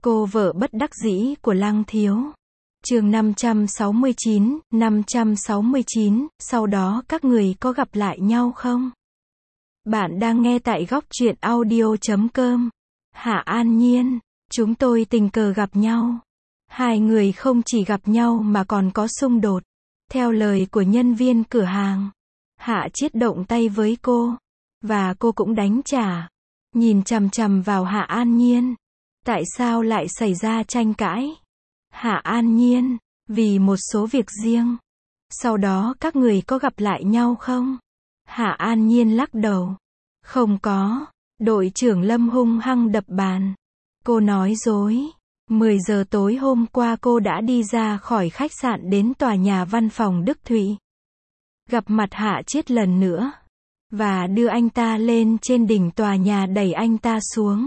Cô vợ bất đắc dĩ của Lăng Thiếu. Chương 569, sau đó các người có gặp lại nhau không? Bạn đang nghe tại góc truyện audio.com. Hạ An Nhiên, chúng tôi tình cờ gặp nhau. Hai người không chỉ gặp nhau mà còn có xung đột. Theo lời của nhân viên cửa hàng, Hạ Chiết động tay với cô, và cô cũng đánh trả. Nhìn chằm chằm vào Hạ An Nhiên. Tại sao lại xảy ra tranh cãi? Hạ An Nhiên, vì một số việc riêng. Sau đó các người có gặp lại nhau không? Hạ An Nhiên lắc đầu. Không có. Đội trưởng Lâm hung hăng đập bàn. Cô nói dối. 10 giờ tối hôm qua cô đã đi ra khỏi khách sạn đến tòa nhà văn phòng Đức Thụy. Gặp mặt Hạ Chiết lần nữa. Và đưa anh ta lên trên đỉnh tòa nhà đẩy anh ta xuống.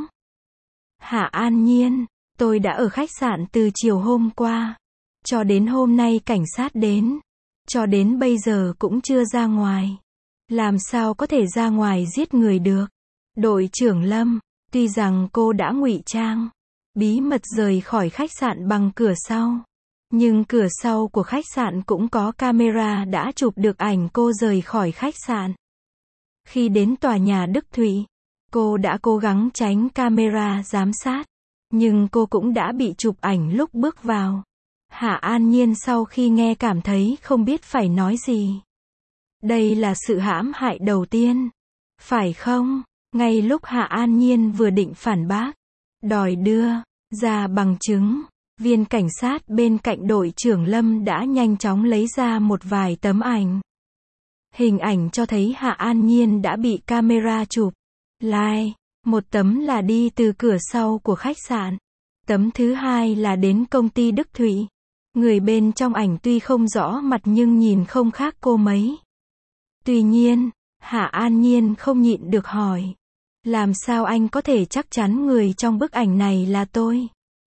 Hạ An Nhiên, tôi đã ở khách sạn từ chiều hôm qua. Cho đến hôm nay cảnh sát đến. Cho đến bây giờ cũng chưa ra ngoài. Làm sao có thể ra ngoài giết người được? Đội trưởng Lâm, tuy rằng cô đã ngụy trang, bí mật rời khỏi khách sạn bằng cửa sau. Nhưng cửa sau của khách sạn cũng có camera đã chụp được ảnh cô rời khỏi khách sạn. Khi đến tòa nhà Đức Thụy, cô đã cố gắng tránh camera giám sát. Nhưng cô cũng đã bị chụp ảnh lúc bước vào. Hạ An Nhiên sau khi nghe cảm thấy không biết phải nói gì. Đây là sự hãm hại đầu tiên. Phải không? Ngay lúc Hạ An Nhiên vừa định phản bác, đòi đưa ra bằng chứng, viên cảnh sát bên cạnh đội trưởng Lâm đã nhanh chóng lấy ra một vài tấm ảnh. Hình ảnh cho thấy Hạ An Nhiên đã bị camera chụp lại. Một tấm là đi từ cửa sau của khách sạn. Tấm thứ hai là đến công ty Đức Thụy. Người bên trong ảnh tuy không rõ mặt nhưng nhìn không khác cô mấy. Tuy nhiên, Hạ An Nhiên không nhịn được hỏi. Làm sao anh có thể chắc chắn người trong bức ảnh này là tôi?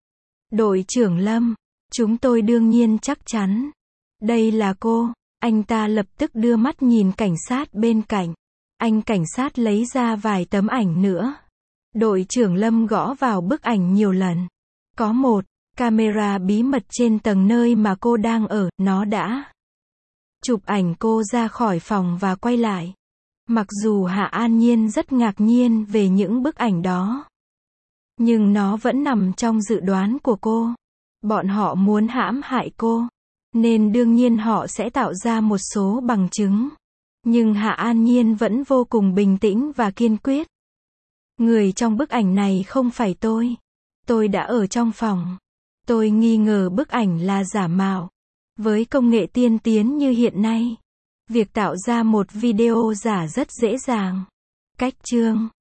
Đội trưởng Lâm, chúng tôi đương nhiên chắc chắn. Đây là cô. Anh ta lập tức đưa mắt nhìn cảnh sát bên cạnh. Anh cảnh sát lấy ra vài tấm ảnh nữa. Đội trưởng Lâm gõ vào bức ảnh nhiều lần. Có một camera bí mật trên tầng nơi mà cô đang ở, nó đã chụp ảnh cô ra khỏi phòng và quay lại. Mặc dù Hạ An Nhiên rất ngạc nhiên về những bức ảnh đó, nhưng nó vẫn nằm trong dự đoán của cô. Bọn họ muốn hãm hại cô, nên đương nhiên họ sẽ tạo ra một số bằng chứng. Nhưng Hạ An Nhiên vẫn vô cùng bình tĩnh và kiên quyết. Người trong bức ảnh này không phải tôi. Tôi đã ở trong phòng. Tôi nghi ngờ bức ảnh là giả mạo. Với công nghệ tiên tiến như hiện nay, việc tạo ra một video giả rất dễ dàng. Cách chương